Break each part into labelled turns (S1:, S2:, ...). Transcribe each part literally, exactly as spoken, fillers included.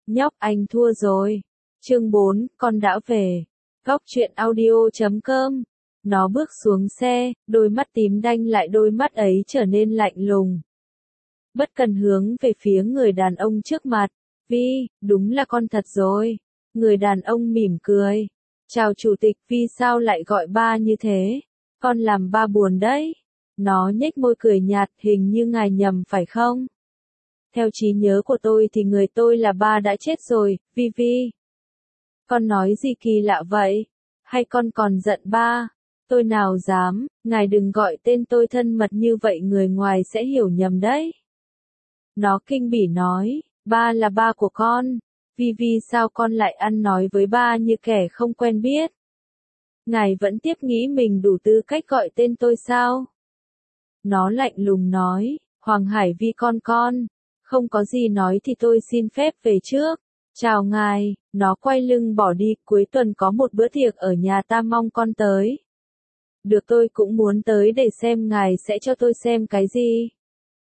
S1: Nhóc anh thua rồi. Chương bốn, con đã về. Góc truyện audio chấm com. Nó bước xuống xe, đôi mắt tím đanh lại đôi mắt ấy trở nên lạnh lùng. Bất cần hướng về phía người đàn ông trước mặt. Vi, đúng là con thật rồi. Người đàn ông mỉm cười. Chào chủ tịch, Vi sao lại gọi ba như thế? Con làm ba buồn đấy. Nó nhếch môi cười nhạt, hình như ngài nhầm phải không? Theo trí nhớ của tôi thì người tôi là ba đã chết rồi, Vi Vi. Con nói gì kỳ lạ vậy? Hay con còn giận ba? Tôi nào dám, ngài đừng gọi tên tôi thân mật như vậy, người ngoài sẽ hiểu nhầm đấy. Nó kinh bỉ nói, ba là ba của con. Vi Vi sao con lại ăn nói với ba như kẻ không quen biết? Ngài vẫn tiếp nghĩ mình đủ tư cách gọi tên tôi sao? Nó lạnh lùng nói, Hoàng Hải Vi con con. Không có gì nói thì tôi xin phép về trước. Chào ngài, nó quay lưng bỏ đi, cuối tuần có một bữa tiệc ở nhà ta mong con tới. Được, tôi cũng muốn tới để xem ngài sẽ cho tôi xem cái gì.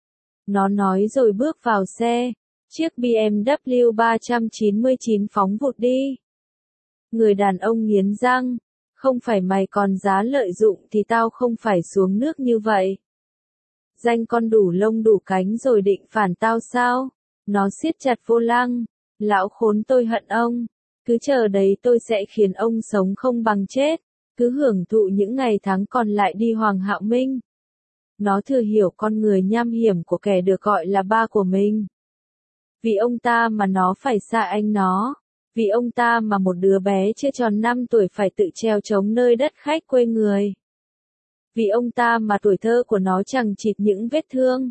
S1: Nó nói rồi bước vào xe. Chiếc bê em vê ba chín chín phóng vụt đi. Người đàn ông nghiến răng. Không phải mày còn giá lợi dụng thì tao không phải xuống nước như vậy. Danh con đủ lông đủ cánh rồi định phản tao sao? Nó siết chặt vô lăng. Lão khốn, tôi hận ông. Cứ chờ đấy, tôi sẽ khiến ông sống không bằng chết. Cứ hưởng thụ những ngày tháng còn lại đi Hoàng Hạo Minh. Nó thừa hiểu con người nham hiểm của kẻ được gọi là ba của mình. Vì ông ta mà nó phải xa anh nó. Vì ông ta mà một đứa bé chưa tròn năm tuổi phải tự trèo trống nơi đất khách quê người. Vì ông ta mà tuổi thơ của nó chằng chịt những vết thương.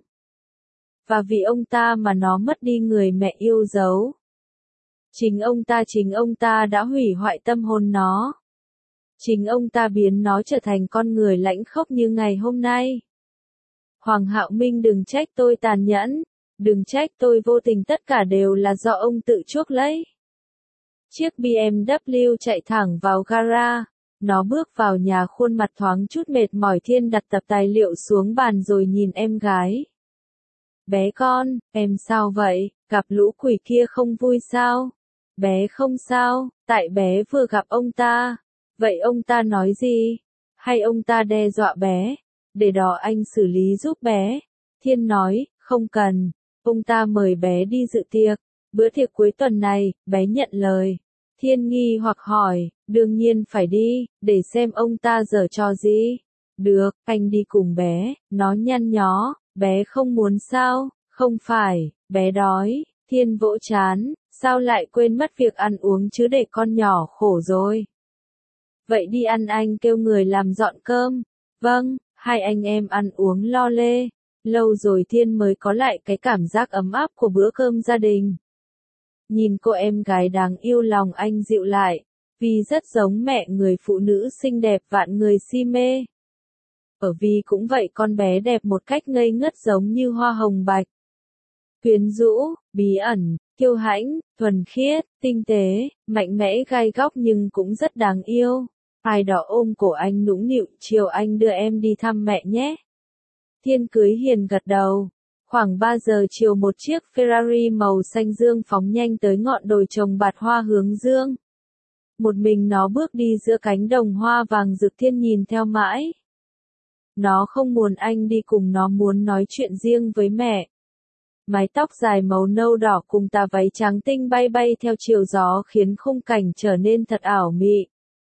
S1: Và vì ông ta mà nó mất đi người mẹ yêu dấu. Chính ông ta chính ông ta đã hủy hoại tâm hồn nó. Chính ông ta biến nó trở thành con người lãnh khốc như ngày hôm nay. Hoàng Hạo Minh, đừng trách tôi tàn nhẫn. Đừng trách tôi vô tình, tất cả đều là do ông tự chuốc lấy. Chiếc bê em vê chạy thẳng vào gara. Nó bước vào nhà, khuôn mặt thoáng chút mệt mỏi. Thiên đặt tập tài liệu xuống bàn rồi nhìn em gái. Bé con, em sao vậy? Gặp lũ quỷ kia không vui sao? Bé không sao, tại bé vừa gặp ông ta. Vậy ông ta nói gì? Hay ông ta đe dọa bé? Để đó anh xử lý giúp bé. Thiên nói, không cần. Ông ta mời bé đi dự tiệc. Bữa tiệc cuối tuần này, bé nhận lời. Thiên nghi hoặc hỏi, đương nhiên phải đi, để xem ông ta giở trò gì. Được, anh đi cùng bé. Nó nhăn nhó, bé không muốn sao? Không phải, bé đói. Thiên vỗ chán, sao lại quên mất việc ăn uống chứ, để con nhỏ khổ rồi. Vậy đi ăn, anh kêu người làm dọn cơm. Vâng, hai anh em ăn uống lo lê. Lâu rồi Thiên mới có lại cái cảm giác ấm áp của bữa cơm gia đình. Nhìn cô em gái đáng yêu, lòng anh dịu lại. Vì rất giống mẹ, người phụ nữ xinh đẹp vạn người si mê. Ở Vi cũng vậy, con bé đẹp một cách ngây ngất giống như hoa hồng bạch. Quyến rũ, bí ẩn, kiêu hãnh, thuần khiết, tinh tế, mạnh mẽ, gai góc nhưng cũng rất đáng yêu. Ai đó ôm cổ anh nũng nịu, chiều anh đưa em đi thăm mẹ nhé. Thiên cưới hiền gật đầu. Khoảng ba giờ chiều, một chiếc Ferrari màu xanh dương phóng nhanh tới ngọn đồi trồng bạt hoa hướng dương. Một mình nó bước đi giữa cánh đồng hoa vàng rực. Thiên nhìn theo mãi. Nó không muốn anh đi cùng, nó muốn nói chuyện riêng với mẹ. Mái tóc dài màu nâu đỏ cùng tà váy trắng tinh bay bay theo chiều gió khiến khung cảnh trở nên thật ảo mị.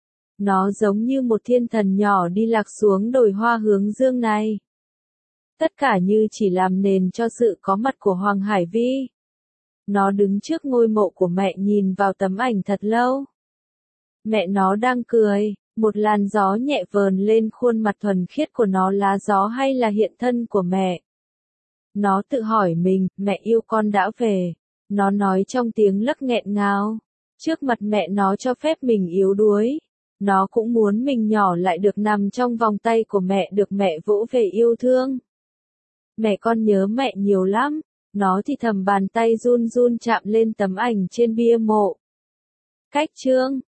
S1: Nó giống như một thiên thần nhỏ đi lạc xuống đồi hoa hướng dương này. Tất cả như chỉ làm nền cho sự có mặt của Hoàng Hải Vi. Nó đứng trước ngôi mộ của mẹ, nhìn vào tấm ảnh thật lâu. Mẹ nó đang cười, một làn gió nhẹ vờn lên khuôn mặt thuần khiết của nó, lá gió hay là hiện thân của mẹ. Nó tự hỏi mình, mẹ yêu con đã về. Nó nói trong tiếng lấc nghẹn ngào. Trước mặt mẹ nó cho phép mình yếu đuối. Nó cũng muốn mình nhỏ lại, được nằm trong vòng tay của mẹ, được mẹ vỗ về yêu thương. Mẹ, con nhớ mẹ nhiều lắm. Nó thì thầm, bàn tay run run chạm lên tấm ảnh trên bia mộ. Cách chương